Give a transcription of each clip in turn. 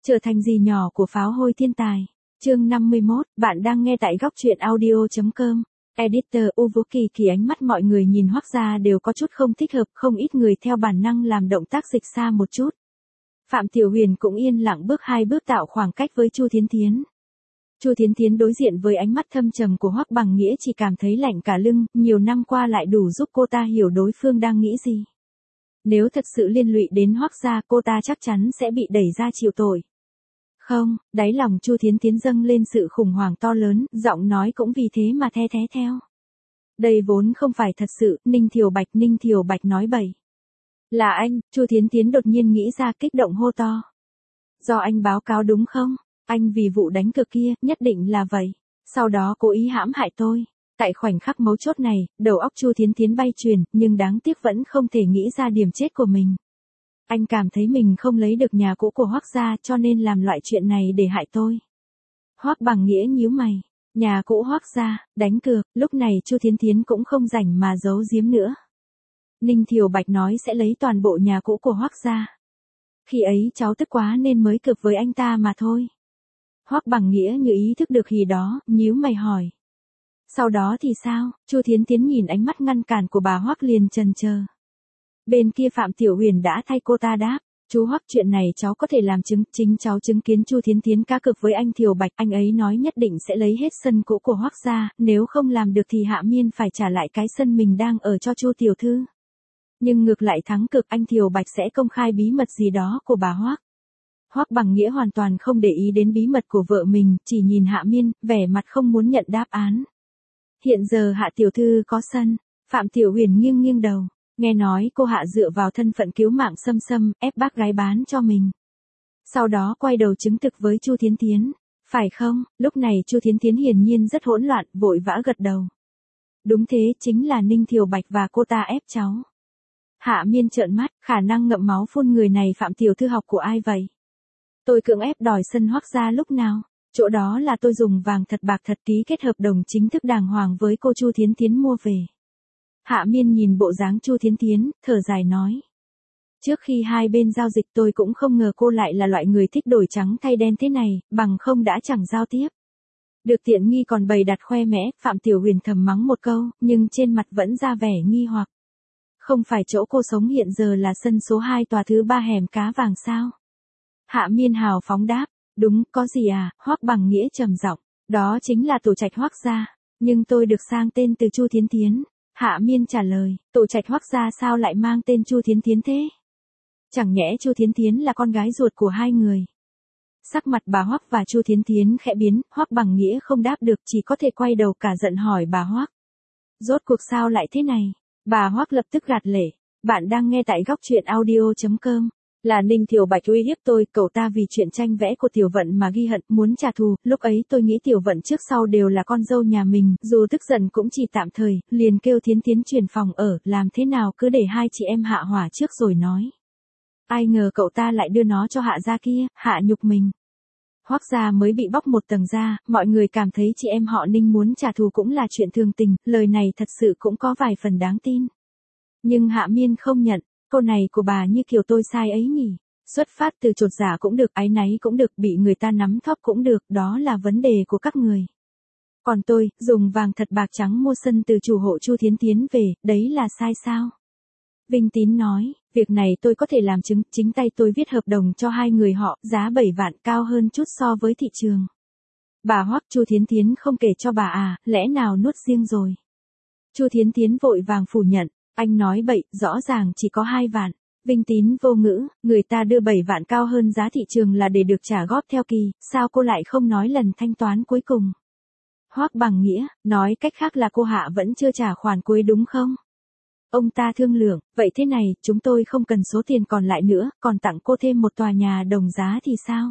Trở thành dì nhỏ của pháo hôi thiên tài. Chương 51, bạn đang nghe tại góc truyện audio.com. Editor Uvuki ánh mắt mọi người nhìn Hoắc gia đều có chút không thích hợp, không ít người theo bản năng làm động tác dịch xa một chút. Phạm Tiểu Huyền cũng yên lặng bước 2 bước tạo khoảng cách với Chu Thiến Thiến. Chu Thiến Thiến đối diện với ánh mắt thâm trầm của Hoắc Bằng Nghĩa chỉ cảm thấy lạnh cả lưng, nhiều năm qua lại đủ giúp cô ta hiểu đối phương đang nghĩ gì. Nếu thật sự liên lụy đến Hoắc gia, cô ta chắc chắn sẽ bị đẩy ra chịu tội. Không, đáy lòng Chu Thiến Thiến dâng lên sự khủng hoảng to lớn, giọng nói cũng vì thế mà the thé theo. Đây vốn không phải thật sự, Ninh Thiều Bạch nói bậy. Là anh, Chu Thiến Thiến đột nhiên nghĩ ra kích động hô to. Do anh báo cáo đúng không? Anh vì vụ đánh cược kia, nhất định là vậy. Sau đó cố ý hãm hại tôi. Tại khoảnh khắc mấu chốt này, đầu óc Chu Thiến Thiến bay chuyền, nhưng đáng tiếc vẫn không thể nghĩ ra điểm chết của mình. Anh cảm thấy mình không lấy được nhà cũ của Hoắc gia cho nên làm loại chuyện này để hại tôi. Hoắc Bằng Nghĩa nhíu mày. Nhà cũ Hoắc gia, đánh cược, lúc này Chu Thiến Thiến cũng không rảnh mà giấu giếm nữa. Ninh Thiều Bạch nói sẽ lấy toàn bộ nhà cũ của Hoắc gia. Khi ấy cháu tức quá nên mới cược với anh ta mà thôi. Hoắc Bằng Nghĩa như ý thức được gì đó, nhíu mày hỏi. Sau đó thì sao? Chu Thiến Thiến nhìn ánh mắt ngăn cản của bà Hoắc liền chần chờ. Bên kia Phạm Tiểu Huyền đã thay cô ta đáp. Chú Hoắc, chuyện này cháu có thể làm chứng, chính cháu chứng kiến Chu Thiến Thiến cá cược với anh Thiều Bạch, anh ấy nói nhất định sẽ lấy hết sân cũ của Hoắc gia, nếu không làm được thì Hạ Miên phải trả lại cái sân mình đang ở cho Chu tiểu thư. Nhưng ngược lại thắng cực, anh Thiều Bạch sẽ công khai bí mật gì đó của bà Hoắc. Hoắc Bằng Nghĩa hoàn toàn không để ý đến bí mật của vợ mình, chỉ nhìn Hạ Miên, vẻ mặt không muốn nhận đáp án. Hiện giờ Hạ tiểu thư có sân. Phạm Tiểu Huyền nghiêng nghiêng đầu. Nghe nói cô Hạ dựa vào thân phận cứu mạng Sâm Sâm, ép bác gái bán cho mình. Sau đó quay đầu chứng thực với Chu Thiến Thiến. Phải không? Lúc này Chu Thiến Thiến hiển nhiên rất hỗn loạn, vội vã gật đầu. Đúng thế, chính là Ninh Thiều Bạch và cô ta ép cháu. Hạ Miên trợn mắt, khả năng ngậm máu phun người này Phạm tiểu thư học của ai vậy? Tôi cưỡng ép đòi sân Hoắc gia lúc nào? Chỗ đó là tôi dùng vàng thật bạc thật ký kết hợp đồng chính thức đàng hoàng với cô Chu Thiến Thiến mua về. Hạ Miên nhìn bộ dáng Chu Thiến Thiến, thở dài nói. Trước khi hai bên giao dịch tôi cũng không ngờ cô lại là loại người thích đổi trắng thay đen thế này, bằng không đã chẳng giao tiếp. Được tiện nghi còn bày đặt khoe mẽ, Phạm Tiểu Huyền thầm mắng một câu, nhưng trên mặt vẫn ra vẻ nghi hoặc. Không phải chỗ cô sống hiện giờ là sân số 2 tòa thứ 3 hẻm cá vàng sao? Hạ Miên hào phóng đáp, đúng, có gì à? Hoắc Bằng Nghĩa trầm giọng, đó chính là tổ trạch Hoắc gia, nhưng tôi được sang tên từ Chu Thiến Thiến. Hạ Miên trả lời, tổ trạch Hoắc gia sao lại mang tên Chu Thiến Thiến thế? Chẳng nhẽ Chu Thiến Thiến là con gái ruột của hai người? Sắc mặt bà Hoắc và Chu Thiến Thiến khẽ biến, Hoắc Bằng Nghĩa không đáp được, chỉ có thể quay đầu cả giận hỏi bà Hoắc. Rốt cuộc sao lại thế này? Bà Hoắc lập tức gạt lệ. Bạn đang nghe tại góc truyện audio.com. Là Ninh Thiều Bạch uy hiếp tôi, cậu ta vì chuyện tranh vẽ của Tiểu Vận mà ghi hận, muốn trả thù, lúc ấy tôi nghĩ Tiểu Vận trước sau đều là con dâu nhà mình, dù tức giận cũng chỉ tạm thời, liền kêu Thiến Thiến chuyển phòng ở, làm thế nào cứ để hai chị em hạ hỏa trước rồi nói. Ai ngờ cậu ta lại đưa nó cho Hạ gia kia, hạ nhục mình. Hoắc gia mới bị bóc một tầng da, mọi người cảm thấy chị em họ Ninh muốn trả thù cũng là chuyện thường tình, lời này thật sự cũng có vài phần đáng tin. Nhưng Hạ Miên không nhận. Câu này của bà như kiểu tôi sai ấy nhỉ. Xuất phát từ chột dạ cũng được, áy náy cũng được, bị người ta nắm thóp cũng được, đó là vấn đề của các người. Còn tôi, dùng vàng thật bạc trắng mua sân từ chủ hộ Chu Thiến Thiến về, đấy là sai sao? Vinh Tín nói, việc này tôi có thể làm chứng, chính tay tôi viết hợp đồng cho hai người họ, giá 7 vạn cao hơn chút so với thị trường. Bà Hoắc, Chu Thiến Thiến không kể cho bà à, lẽ nào nuốt riêng rồi? Chu Thiến Thiến vội vàng phủ nhận. Anh nói bậy, rõ ràng chỉ có 2 vạn. Vinh Tín vô ngữ, người ta đưa 7 vạn cao hơn giá thị trường là để được trả góp theo kỳ, sao cô lại không nói lần thanh toán cuối cùng? Hoắc Bằng Nghĩa, nói cách khác là cô Hạ vẫn chưa trả khoản cuối đúng không? Ông ta thương lượng, vậy thế này, chúng tôi không cần số tiền còn lại nữa, còn tặng cô thêm một tòa nhà đồng giá thì sao?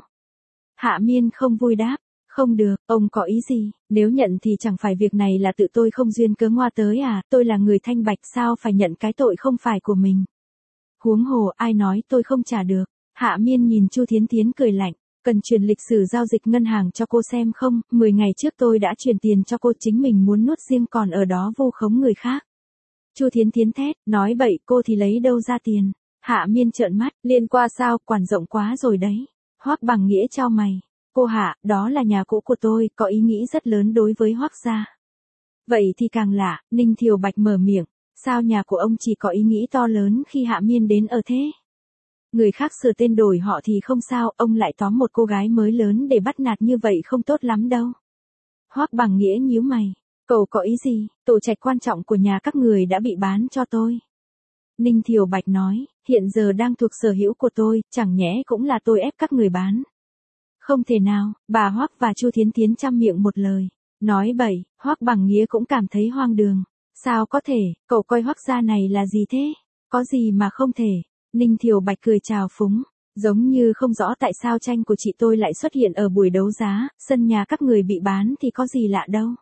Hạ Miên không vui đáp. Không được, ông có ý gì, nếu nhận thì chẳng phải việc này là tự tôi không duyên cớ ngoa tới à, tôi là người thanh bạch sao phải nhận cái tội không phải của mình. Huống hồ ai nói tôi không trả được. Hạ Miên nhìn Chu Thiến Thiến cười lạnh, cần truyền lịch sử giao dịch ngân hàng cho cô xem không, 10 ngày trước tôi đã chuyển tiền cho cô, chính mình muốn nuốt riêng còn ở đó vu khống người khác. Chu Thiến Thiến thét, nói bậy, cô thì lấy đâu ra tiền. Hạ Miên trợn mắt, liên qua sao, quản rộng quá rồi đấy. Hoắc Bằng Nghĩa chau mày. Cô Hạ, đó là nhà cũ của tôi, có ý nghĩ rất lớn đối với Hoắc gia. Vậy thì càng lạ, Ninh Thiều Bạch mở miệng. Sao nhà của ông chỉ có ý nghĩ to lớn khi Hạ Miên đến ở thế? Người khác sửa tên đổi họ thì không sao, ông lại tóm một cô gái mới lớn để bắt nạt như vậy không tốt lắm đâu. Hoắc Bằng Nghĩa nhíu mày. Cậu có ý gì? Tổ trạch quan trọng của nhà các người đã bị bán cho tôi. Ninh Thiều Bạch nói, hiện giờ đang thuộc sở hữu của tôi, chẳng nhẽ cũng là tôi ép các người bán. Không thể nào, bà Hoắc và Chu Thiến Thiến chăm miệng một lời. Nói bậy, Hoắc Bằng Nghĩa cũng cảm thấy hoang đường. Sao có thể, cậu coi Hoắc gia này là gì thế? Có gì mà không thể? Ninh Thiều Bạch cười trào phúng, giống như không rõ tại sao tranh của chị tôi lại xuất hiện ở buổi đấu giá, sân nhà các người bị bán thì có gì lạ đâu.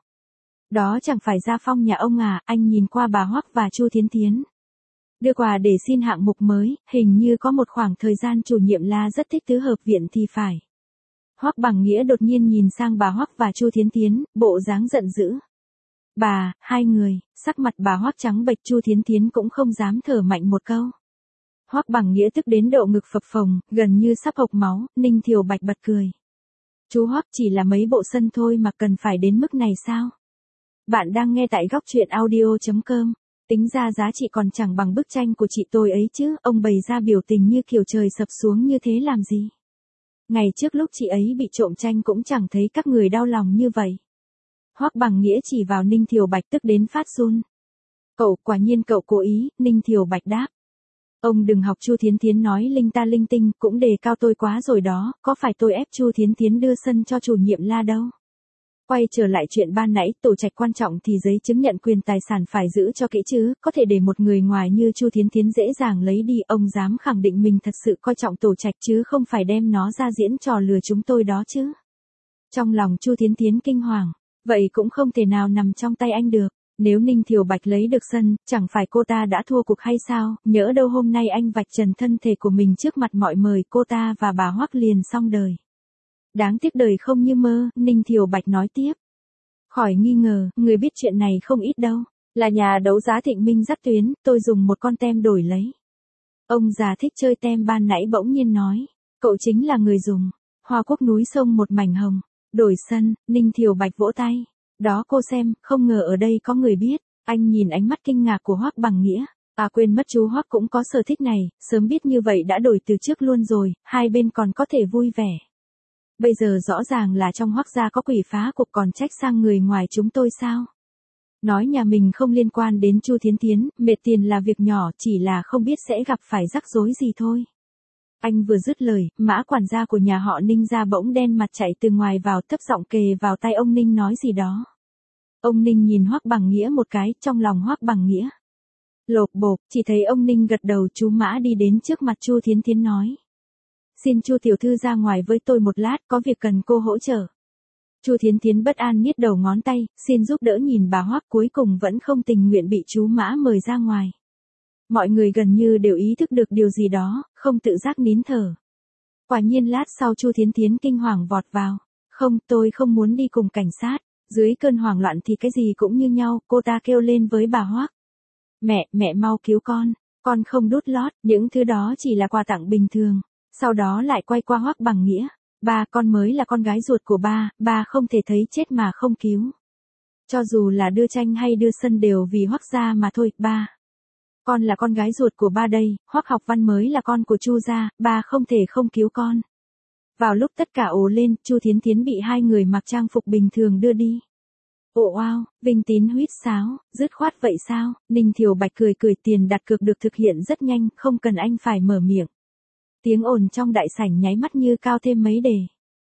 Đó chẳng phải Gia Phong nhà ông à, anh nhìn qua bà Hoắc và Chu Thiến Thiến. Đưa quà để xin hạng mục mới, hình như có một khoảng thời gian chủ nhiệm La rất thích tứ hợp viện thì phải. Hoắc Bằng Nghĩa đột nhiên nhìn sang bà Hoắc và Chu Thiến Thiến, bộ dáng giận dữ. Bà, hai người, sắc mặt bà Hoắc trắng bệch, Chu Thiến Thiến cũng không dám thở mạnh một câu. Hoắc Bằng Nghĩa tức đến độ ngực phập phồng, gần như sắp hộc máu. Ninh Thiều Bạch bật cười. Chú Hoắc, chỉ là mấy bộ sân thôi mà cần phải đến mức này sao? Bạn đang nghe tại góc truyện audio.com. Tính ra giá trị còn chẳng bằng bức tranh của chị tôi ấy chứ, ông bày ra biểu tình như kiểu trời sập xuống như thế làm gì? Ngày trước lúc chị ấy bị trộm tranh cũng chẳng thấy các người đau lòng như vậy. Hoắc Bằng Nghĩa chỉ vào Ninh Thiều Bạch tức đến phát run. Cậu, quả nhiên cậu cố ý, Ninh Thiều Bạch đáp. Ông đừng học Chu Thiến Thiến nói linh ta linh tinh, cũng đề cao tôi quá rồi đó, có phải tôi ép Chu Thiến Thiến đưa sân cho chủ nhiệm La đâu. Quay trở lại chuyện ban nãy, tổ trạch quan trọng thì giấy chứng nhận quyền tài sản phải giữ cho kỹ chứ, có thể để một người ngoài như Chu Thiến Thiến dễ dàng lấy đi, ông dám khẳng định mình thật sự coi trọng tổ trạch chứ không phải đem nó ra diễn trò lừa chúng tôi đó chứ. Trong lòng Chu Thiến Thiến kinh hoàng, vậy cũng không thể nào nằm trong tay anh được. Nếu Ninh Thiều Bạch lấy được sân, chẳng phải cô ta đã thua cuộc hay sao, nhỡ đâu hôm nay anh vạch trần thân thể của mình trước mặt mọi người, cô ta và bà Hoắc liền xong đời. Đáng tiếc đời không như mơ, Ninh Thiều Bạch nói tiếp. Khỏi nghi ngờ, người biết chuyện này không ít đâu, là nhà đấu giá Thịnh Minh dắt tuyến, tôi dùng một con tem đổi lấy. Ông già thích chơi tem ban nãy bỗng nhiên nói, cậu chính là người dùng. Hoa Quốc núi sông một mảnh hồng, đổi sân, Ninh Thiều Bạch vỗ tay. Đó cô xem, không ngờ ở đây có người biết. Anh nhìn ánh mắt kinh ngạc của Hoắc Bằng Nghĩa. À quên mất chú Hoắc cũng có sở thích này, sớm biết như vậy đã đổi từ trước luôn rồi, hai bên còn có thể vui vẻ. Bây giờ rõ ràng là trong Hoắc gia có quỷ phá cục còn trách sang người ngoài chúng tôi sao? Nói nhà mình không liên quan đến Chu Thiến Thiến, mệt tiền là việc nhỏ, chỉ là không biết sẽ gặp phải rắc rối gì thôi. Anh vừa dứt lời, Mã quản gia của nhà họ Ninh ra bỗng đen mặt chạy từ ngoài vào, thấp giọng kề vào tai ông Ninh nói gì đó. Ông Ninh nhìn Hoắc Bằng Nghĩa một cái, trong lòng Hoắc Bằng Nghĩa lộp bộp, chỉ thấy ông Ninh gật đầu. Chú Mã đi đến trước mặt Chu Thiến Thiến nói. Xin Chu tiểu thư ra ngoài với tôi một lát, có việc cần cô hỗ trợ. Chu Thiến Thiến bất an niết đầu ngón tay, xin giúp đỡ nhìn bà Hoắc, cuối cùng vẫn không tình nguyện bị chú Mã mời ra ngoài. Mọi người gần như đều ý thức được điều gì đó, không tự giác nín thở. Quả nhiên lát sau Chu Thiến Thiến kinh hoàng vọt vào. Không, tôi không muốn đi cùng cảnh sát. Dưới cơn hoảng loạn thì cái gì cũng như nhau, cô ta kêu lên với bà Hoắc. Mẹ mau cứu con không đút lót, những thứ đó chỉ là quà tặng bình thường. Sau đó lại quay qua Hoắc Bằng Nghĩa. Ba, con mới là con gái ruột của ba không thể thấy chết mà không cứu. Cho dù là đưa tranh hay đưa sân đều vì Hoắc gia mà thôi, ba. Con là con gái ruột của ba đây, Hoắc Học Văn mới là con của Chu gia, ba không thể không cứu con. Vào lúc tất cả ồ lên, Chu Thiến Thiến bị hai người mặc trang phục bình thường đưa đi. Ồ wow, Vinh Tín huýt sáo, dứt khoát vậy sao? Ninh Thiều Bạch cười, tiền đặt cược được thực hiện rất nhanh, không cần anh phải mở miệng. Tiếng ồn trong đại sảnh nháy mắt như cao thêm mấy đề.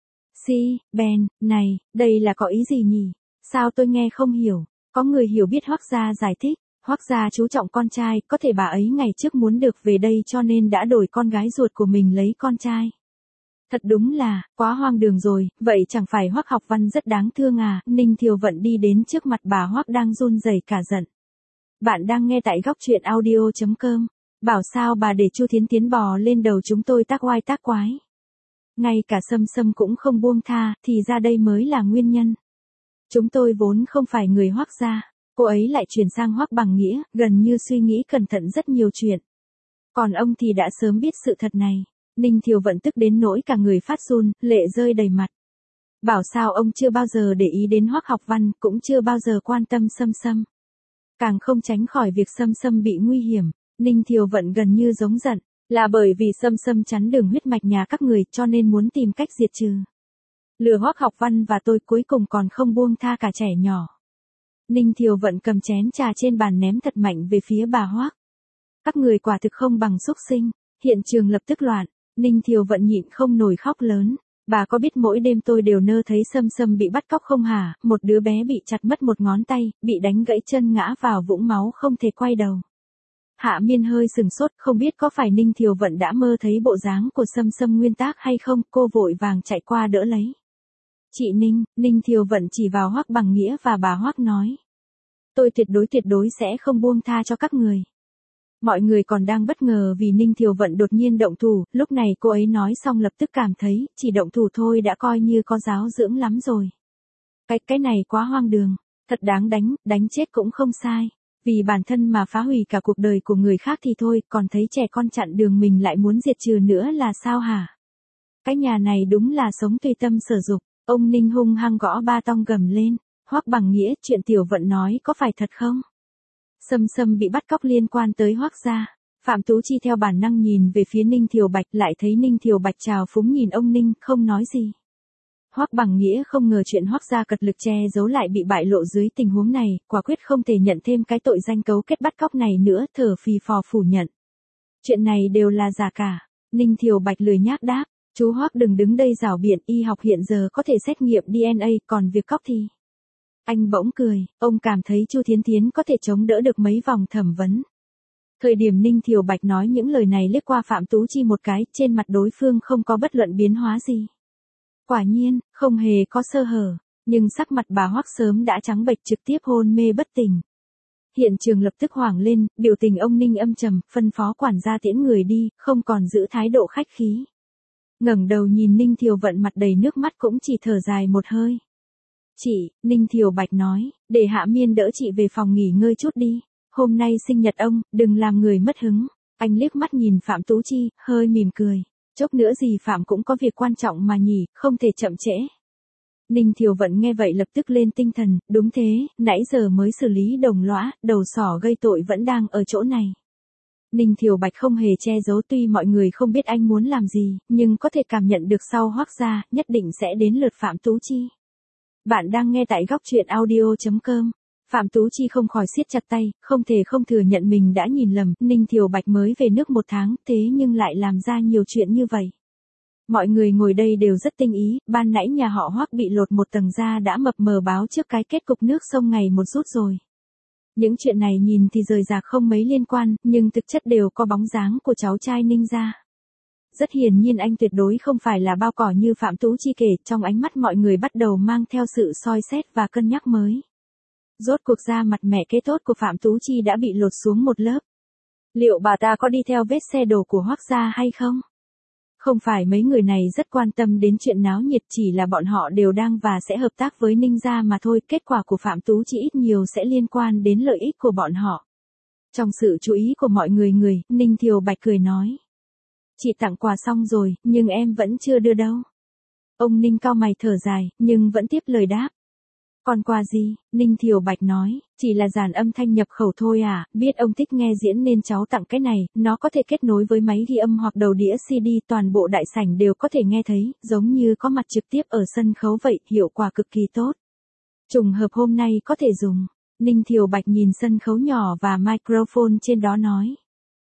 Ben, này, đây là có ý gì nhỉ? Sao tôi nghe không hiểu? Có người hiểu biết Hoắc gia giải thích. Hoắc gia chú trọng con trai, có thể bà ấy ngày trước muốn được về đây cho nên đã đổi con gái ruột của mình lấy con trai. Thật đúng là, quá hoang đường rồi, vậy chẳng phải Hoắc Học Văn rất đáng thương à? Ninh Thiều Vận đi đến trước mặt bà Hoắc đang run rẩy cả giận. Bạn đang nghe tại góc truyện audio.com. Bảo sao bà để Chu Thiến Thiến bò lên đầu chúng tôi tác oai tác quái. Ngay cả Sâm Sâm cũng không buông tha, thì ra đây mới là nguyên nhân. Chúng tôi vốn không phải người Hoắc gia. Cô ấy lại chuyển sang Hoắc Bằng Nghĩa, gần như suy nghĩ cẩn thận rất nhiều chuyện. Còn ông thì đã sớm biết sự thật này. Ninh Thiều Vận tức đến nỗi cả người phát run, lệ rơi đầy mặt. Bảo sao ông chưa bao giờ để ý đến Hoắc Học Văn, cũng chưa bao giờ quan tâm Sâm Sâm. Càng không tránh khỏi việc Sâm Sâm bị nguy hiểm. Ninh Thiều Vận gần như giống giận, là bởi vì Sâm Sâm chắn đường huyết mạch nhà các người cho nên muốn tìm cách diệt trừ. Lừa Hoắc Học Văn và tôi cuối cùng còn không buông tha cả trẻ nhỏ. Ninh Thiều Vận cầm chén trà trên bàn ném thật mạnh về phía bà Hoắc. Các người quả thực không bằng súc sinh. Hiện trường lập tức loạn. Ninh Thiều Vận nhịn không nổi khóc lớn. Bà có biết mỗi đêm tôi đều nơ thấy Sâm Sâm bị bắt cóc không hả? Một đứa bé bị chặt mất một ngón tay, bị đánh gãy chân ngã vào vũng máu không thể quay đầu. Hạ Miên hơi sừng sốt, không biết có phải Ninh Thiều Vận đã mơ thấy bộ dáng của Sâm Sâm nguyên tác hay không, cô vội vàng chạy qua đỡ lấy. Chị Ninh, Ninh Thiều Vận chỉ vào Hoắc Bằng Nghĩa và bà Hoắc nói. Tôi tuyệt đối sẽ không buông tha cho các người. Mọi người còn đang bất ngờ vì Ninh Thiều Vận đột nhiên động thủ, lúc này cô ấy nói xong lập tức cảm thấy, chỉ động thủ thôi đã coi như có giáo dưỡng lắm rồi. Cái này quá hoang đường, thật đáng đánh chết cũng không sai. Vì bản thân mà phá hủy cả cuộc đời của người khác thì thôi, còn thấy trẻ con chặn đường mình lại muốn diệt trừ nữa là sao hả? Cái nhà này đúng là sống tùy tâm sở dục. Ông Ninh hung hăng gõ ba tong gầm lên. Hoắc Bằng Nghĩa, chuyện Tiểu Vận nói có phải thật không? Sâm Sâm bị bắt cóc liên quan tới Hoắc gia. Phạm Tú Chi theo bản năng nhìn về phía Ninh Thiều Bạch, lại thấy Ninh Thiều Bạch trào phúng nhìn ông Ninh, không nói gì. Hoắc Bằng Nghĩa không ngờ chuyện Hoắc gia cật lực che giấu lại bị bại lộ dưới tình huống này, quả quyết không thể nhận thêm cái tội danh cấu kết bắt cóc này nữa, thở phì phò phủ nhận. Chuyện này đều là giả cả. Ninh Thiều Bạch lười nhác đáp, chú Hoắc đừng đứng đây rảo biện, y học hiện giờ có thể xét nghiệm DNA, còn việc cóc thì... Anh bỗng cười, ông cảm thấy Chu Thiến Thiến có thể chống đỡ được mấy vòng thẩm vấn. Thời điểm Ninh Thiều Bạch nói những lời này liếc qua Phạm Tú Chi một cái, trên mặt đối phương không có bất luận biến hóa gì. Quả nhiên, không hề có sơ hở, nhưng sắc mặt bà Hoắc sớm đã trắng bệch, trực tiếp hôn mê bất tỉnh. Hiện trường lập tức hoảng lên, biểu tình ông Ninh âm trầm, phân phó quản gia tiễn người đi, không còn giữ thái độ khách khí. Ngẩng đầu nhìn Ninh Thiều Vận mặt đầy nước mắt cũng chỉ thở dài một hơi. Chị, Ninh Thiều Bạch nói, để Hạ Miên đỡ chị về phòng nghỉ ngơi chút đi. Hôm nay sinh nhật ông, đừng làm người mất hứng. Anh liếc mắt nhìn Phạm Tú Chi, hơi mỉm cười. Chốc nữa gì Phạm cũng có việc quan trọng mà nhỉ, không thể chậm trễ. Ninh Thiều Vận nghe vậy lập tức lên tinh thần, đúng thế, nãy giờ mới xử lý đồng lõa, đầu sỏ gây tội vẫn đang ở chỗ này. Ninh Thiều Bạch không hề che giấu, tuy mọi người không biết anh muốn làm gì, nhưng có thể cảm nhận được sau Hoắc gia, nhất định sẽ đến lượt Phạm Tú Chi. Bạn đang nghe tại góc truyện audio.com. Phạm Tú Chi không khỏi siết chặt tay, không thể không thừa nhận mình đã nhìn lầm, Ninh Thiều Bạch mới về nước 1 tháng, thế nhưng lại làm ra nhiều chuyện như vậy. Mọi người ngồi đây đều rất tinh ý, ban nãy nhà họ Hoắc bị lột một tầng da đã mập mờ báo trước cái kết cục nước sông ngày một rút rồi. Những chuyện này nhìn thì rời rạc không mấy liên quan, nhưng thực chất đều có bóng dáng của cháu trai Ninh gia. Rất hiển nhiên anh tuyệt đối không phải là bao cỏ như Phạm Tú Chi kể, trong ánh mắt mọi người bắt đầu mang theo sự soi xét và cân nhắc mới. Rốt cuộc da mặt mẹ kế tốt của Phạm Tú Chi đã bị lột xuống một lớp. Liệu bà ta có đi theo vết xe đổ của Hoắc gia hay không? Không phải mấy người này rất quan tâm đến chuyện náo nhiệt, chỉ là bọn họ đều đang và sẽ hợp tác với Ninh gia mà thôi, kết quả của Phạm Tú Chi ít nhiều sẽ liên quan đến lợi ích của bọn họ. Trong sự chú ý của mọi người, Ninh Thiều Bạch cười nói. Chị tặng quà xong rồi, nhưng em vẫn chưa đưa đâu. Ông Ninh cau mày thở dài, nhưng vẫn tiếp lời đáp. Còn quà gì? Ninh Thiều Bạch nói, chỉ là dàn âm thanh nhập khẩu thôi à, biết ông thích nghe diễn nên cháu tặng cái này, nó có thể kết nối với máy ghi âm hoặc đầu đĩa CD, toàn bộ đại sảnh đều có thể nghe thấy, giống như có mặt trực tiếp ở sân khấu vậy, hiệu quả cực kỳ tốt. Trùng hợp hôm nay có thể dùng. Ninh Thiều Bạch nhìn sân khấu nhỏ và microphone trên đó nói.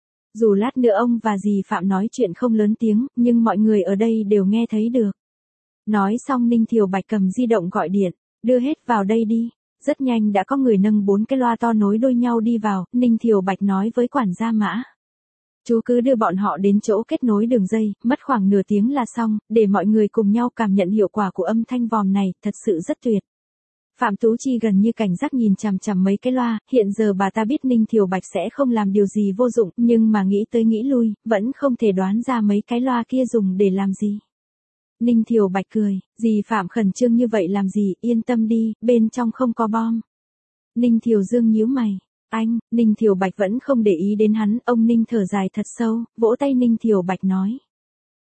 Dù lát nữa ông và dì Phạm nói chuyện không lớn tiếng, nhưng mọi người ở đây đều nghe thấy được. Nói xong Ninh Thiều Bạch cầm di động gọi điện, đưa hết vào đây đi. Rất nhanh đã có người nâng 4 cái loa to nối đuôi nhau đi vào, Ninh Thiều Bạch nói với quản gia Mã. Chú cứ đưa bọn họ đến chỗ kết nối đường dây, mất khoảng nửa tiếng là xong, để mọi người cùng nhau cảm nhận hiệu quả của âm thanh vòm này, thật sự rất tuyệt. Phạm Tú Chi gần như cảnh giác nhìn chằm chằm mấy cái loa, hiện giờ bà ta biết Ninh Thiều Bạch sẽ không làm điều gì vô dụng, nhưng mà nghĩ tới nghĩ lui, vẫn không thể đoán ra mấy cái loa kia dùng để làm gì. Ninh Thiều Bạch cười, dì Phạm khẩn trương như vậy làm gì, yên tâm đi, bên trong không có bom. Ninh Thiều Dương nhíu mày, anh, Ninh Thiều Bạch vẫn không để ý đến hắn, ông Ninh thở dài thật sâu, vỗ tay Ninh Thiều Bạch nói.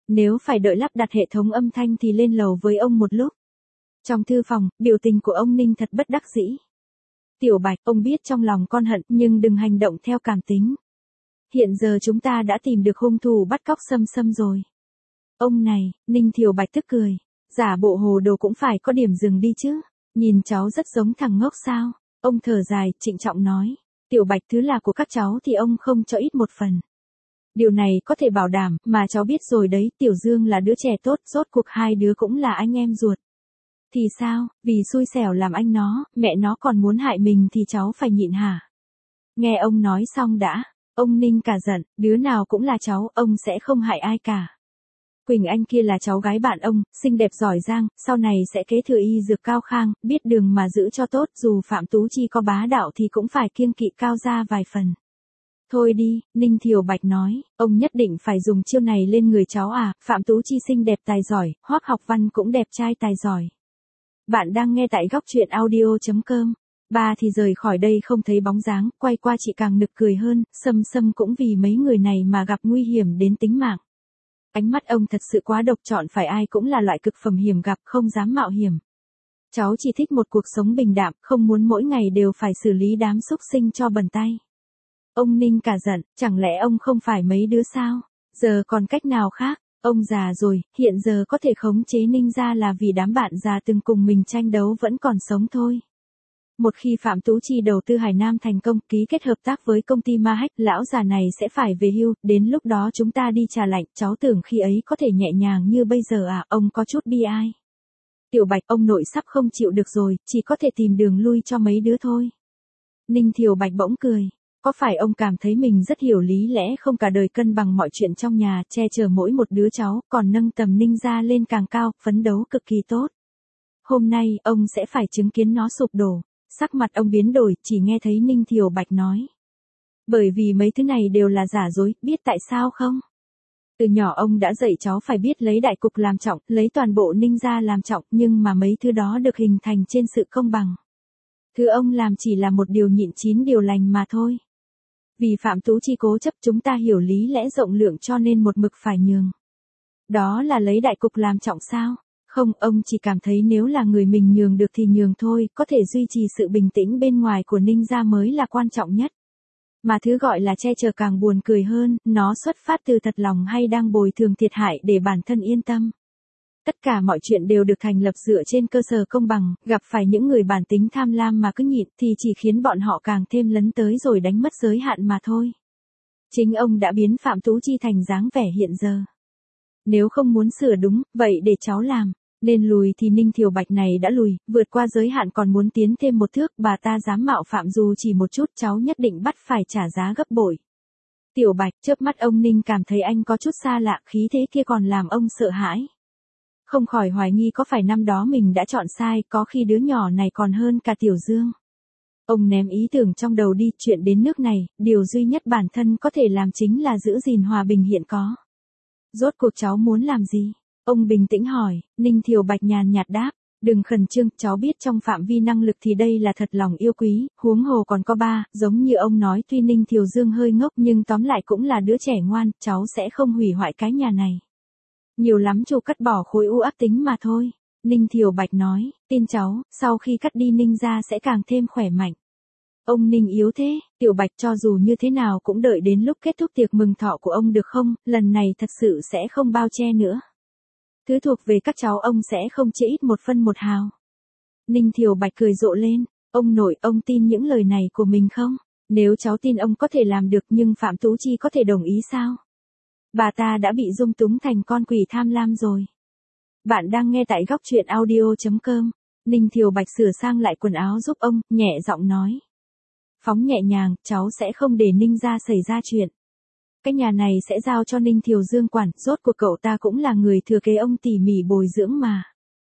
Nếu phải đợi lắp đặt hệ thống âm thanh thì lên lầu với ông một lúc. Trong thư phòng, biểu tình của ông Ninh thật bất đắc dĩ. Tiểu Bạch, ông biết trong lòng con hận nhưng đừng hành động theo cảm tính. Hiện giờ chúng ta đã tìm được hung thủ bắt cóc Sâm Sâm rồi. Ông này, Ninh Thiều Bạch tức cười. Giả bộ hồ đồ cũng phải có điểm dừng đi chứ. Nhìn cháu rất giống thằng ngốc sao. Ông thở dài, trịnh trọng nói. Tiểu Bạch thứ là của các cháu thì ông không cho ít một phần. Điều này có thể bảo đảm, mà cháu biết rồi đấy, Tiểu Dương là đứa trẻ tốt, rốt cuộc hai đứa cũng là anh em ruột. Thì sao, vì xui xẻo làm anh nó, mẹ nó còn muốn hại mình thì cháu phải nhịn hả? Nghe ông nói xong đã, ông Ninh cả giận, đứa nào cũng là cháu, ông sẽ không hại ai cả. Quỳnh Anh kia là cháu gái bạn ông, xinh đẹp giỏi giang, sau này sẽ kế thừa y dược Cao Khang, biết đường mà giữ cho tốt, dù Phạm Tú Chi có bá đạo thì cũng phải kiêng kỵ Cao gia vài phần. Thôi đi, Ninh Thiều Bạch nói, ông nhất định phải dùng chiêu này lên người cháu à, Phạm Tú Chi xinh đẹp tài giỏi, Hoắc Học Văn cũng đẹp trai tài giỏi. Bạn đang nghe tại góc truyện audio.com. Ba thì rời khỏi đây không thấy bóng dáng, quay qua chị càng nực cười hơn, Sâm Sâm cũng vì mấy người này mà gặp nguy hiểm đến tính mạng. Ánh mắt ông thật sự quá độc, chọn phải ai cũng là loại cực phẩm hiểm gặp, không dám mạo hiểm. Cháu chỉ thích một cuộc sống bình đạm, không muốn mỗi ngày đều phải xử lý đám xúc sinh cho bẩn tay. Ông Ninh cả giận, chẳng lẽ ông không phải mấy đứa sao? Giờ còn cách nào khác? Ông già rồi, hiện giờ có thể khống chế Ninh gia là vì đám bạn già từng cùng mình tranh đấu vẫn còn sống thôi. Một khi Phạm Tú Chi đầu tư Hải Nam thành công, ký kết hợp tác với công ty Ma Hách, lão già này sẽ phải về hưu, đến lúc đó chúng ta đi trà lạnh, cháu tưởng khi ấy có thể nhẹ nhàng như bây giờ à, ông có chút bi ai. Tiểu Bạch, ông nội sắp không chịu được rồi, chỉ có thể tìm đường lui cho mấy đứa thôi. Ninh Thiều Bạch bỗng cười. Có phải ông cảm thấy mình rất hiểu lý lẽ không cả đời cân bằng mọi chuyện trong nhà, che chở mỗi một đứa cháu, còn nâng tầm Ninh gia lên càng cao, phấn đấu cực kỳ tốt. Hôm nay, ông sẽ phải chứng kiến nó sụp đổ. Sắc mặt ông biến đổi, chỉ nghe thấy Ninh Thiều Bạch nói. Bởi vì mấy thứ này đều là giả dối, biết tại sao không? Từ nhỏ ông đã dạy cháu phải biết lấy đại cục làm trọng, lấy toàn bộ Ninh gia làm trọng, nhưng mà mấy thứ đó được hình thành trên sự công bằng. Thứ ông làm chỉ là một điều nhịn 9 điều lành mà thôi. Vì Phạm Tú Chi cố chấp, chúng ta hiểu lý lẽ rộng lượng cho nên một mực phải nhường. Đó là lấy đại cục làm trọng sao? Không, ông chỉ cảm thấy nếu là người mình nhường được thì nhường thôi, có thể duy trì sự bình tĩnh bên ngoài của Ninh gia mới là quan trọng nhất. Mà thứ gọi là che chở càng buồn cười hơn, nó xuất phát từ thật lòng hay đang bồi thường thiệt hại để bản thân yên tâm. Tất cả mọi chuyện đều được thành lập dựa trên cơ sở công bằng, gặp phải những người bản tính tham lam mà cứ nhịn thì chỉ khiến bọn họ càng thêm lấn tới rồi đánh mất giới hạn mà thôi. Chính ông đã biến Phạm Tú Chi thành dáng vẻ hiện giờ. Nếu không muốn sửa đúng, vậy để cháu làm. Nên lùi thì Ninh Thiều Bạch này đã lùi, vượt qua giới hạn còn muốn tiến thêm một thước, bà ta dám mạo phạm dù chỉ một chút, cháu nhất định bắt phải trả giá gấp bội. Tiểu Bạch, chớp mắt ông Ninh cảm thấy anh có chút xa lạ, khí thế kia còn làm ông sợ hãi. Không khỏi hoài nghi có phải năm đó mình đã chọn sai, có khi đứa nhỏ này còn hơn cả Tiểu Dương. Ông ném ý tưởng trong đầu đi, chuyện đến nước này, điều duy nhất bản thân có thể làm chính là giữ gìn hòa bình hiện có. Rốt cuộc cháu muốn làm gì? Ông bình tĩnh hỏi. Ninh Thiều Bạch nhàn nhạt đáp, đừng khẩn trương, cháu biết trong phạm vi năng lực thì đây là thật lòng yêu quý, huống hồ còn có ba, giống như ông nói tuy Ninh Thiều Dương hơi ngốc nhưng tóm lại cũng là đứa trẻ ngoan, cháu sẽ không hủy hoại cái nhà này. Nhiều lắm chủ cắt bỏ khối u ác tính mà thôi. Ninh Thiều Bạch nói, tin cháu, sau khi cắt đi Ninh gia sẽ càng thêm khỏe mạnh. Ông Ninh yếu thế, Tiểu Bạch cho dù như thế nào cũng đợi đến lúc kết thúc tiệc mừng thọ của ông được không, lần này thật sự sẽ không bao che nữa. Thứ thuộc về các cháu ông sẽ không chia ít một phân một hào. Ninh Thiều Bạch cười rộ lên, ông nội, ông tin những lời này của mình không? Nếu cháu tin ông có thể làm được nhưng Phạm Tú Chi có thể đồng ý sao? Bà ta đã bị dung túng thành con quỷ tham lam rồi. Bạn đang nghe tại góc truyện audio.com. Ninh Thiều Bạch sửa sang lại quần áo giúp ông, nhẹ giọng nói. Phóng nhẹ nhàng, cháu sẽ không để Ninh gia xảy ra chuyện. Cái nhà này sẽ giao cho Ninh Thiều Dương quản, rốt cuộc cậu ta cũng là người thừa kế ông tỉ mỉ bồi dưỡng mà.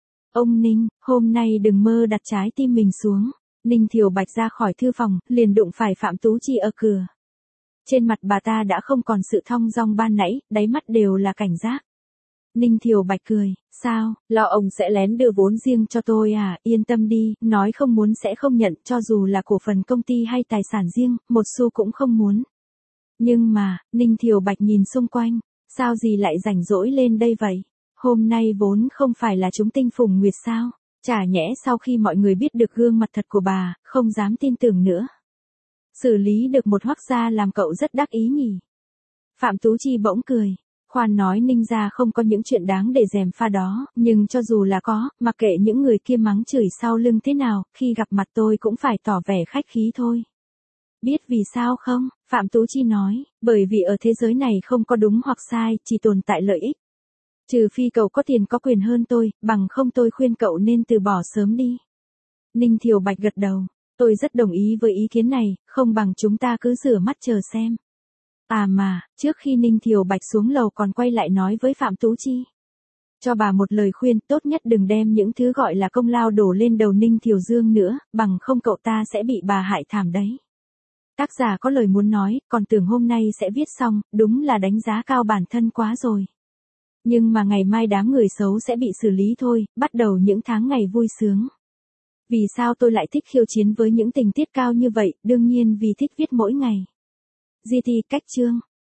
Ông Ninh, hôm nay đừng mơ đặt trái tim mình xuống. Ninh Thiều Bạch ra khỏi thư phòng, liền đụng phải Phạm Tú Chi ở cửa. Trên mặt bà ta đã không còn sự thong dong ban nãy, đáy mắt đều là cảnh giác. Ninh Thiều Bạch cười, sao, lo ông sẽ lén đưa vốn riêng cho tôi à, yên tâm đi, nói không muốn sẽ không nhận, cho dù là cổ phần công ty hay tài sản riêng, một xu cũng không muốn. Nhưng mà, Ninh Thiều Bạch nhìn xung quanh, Sao gì lại rảnh rỗi lên đây vậy? Hôm nay vốn không phải là chúng tinh phùng nguyệt sao? Chả nhẽ sau khi mọi người biết được gương mặt thật của bà, không dám tin tưởng nữa. Xử lý được một Hoắc gia làm cậu rất đắc ý nhỉ? Phạm Tú Chi bỗng cười. Khoan nói Ninh gia không có những chuyện đáng để gièm pha đó, nhưng cho dù là có, mặc kệ những người kia mắng chửi sau lưng thế nào, khi gặp mặt tôi cũng phải tỏ vẻ khách khí thôi. Biết vì sao không? Phạm Tú Chi nói, bởi vì ở thế giới này không có đúng hoặc sai, chỉ tồn tại lợi ích. Trừ phi cậu có tiền có quyền hơn tôi, bằng không tôi khuyên cậu nên từ bỏ sớm đi. Ninh Thiều Bạch gật đầu, tôi rất đồng ý với ý kiến này, không bằng chúng ta cứ rửa mắt chờ xem. À mà, trước khi Ninh Thiều Bạch xuống lầu còn quay lại nói với Phạm Tú Chi. Cho bà một lời khuyên, tốt nhất đừng đem những thứ gọi là công lao đổ lên đầu Ninh Thiều Dương nữa, bằng không cậu ta sẽ bị bà hại thảm đấy. Tác giả có lời muốn nói, còn tưởng hôm nay sẽ viết xong, đúng là đánh giá cao bản thân quá rồi. Nhưng mà ngày mai đám người xấu sẽ bị xử lý thôi, bắt đầu những tháng ngày vui sướng. Vì sao tôi lại thích khiêu chiến với những tình tiết cao như vậy, đương nhiên vì thích viết mỗi ngày. GT cách chương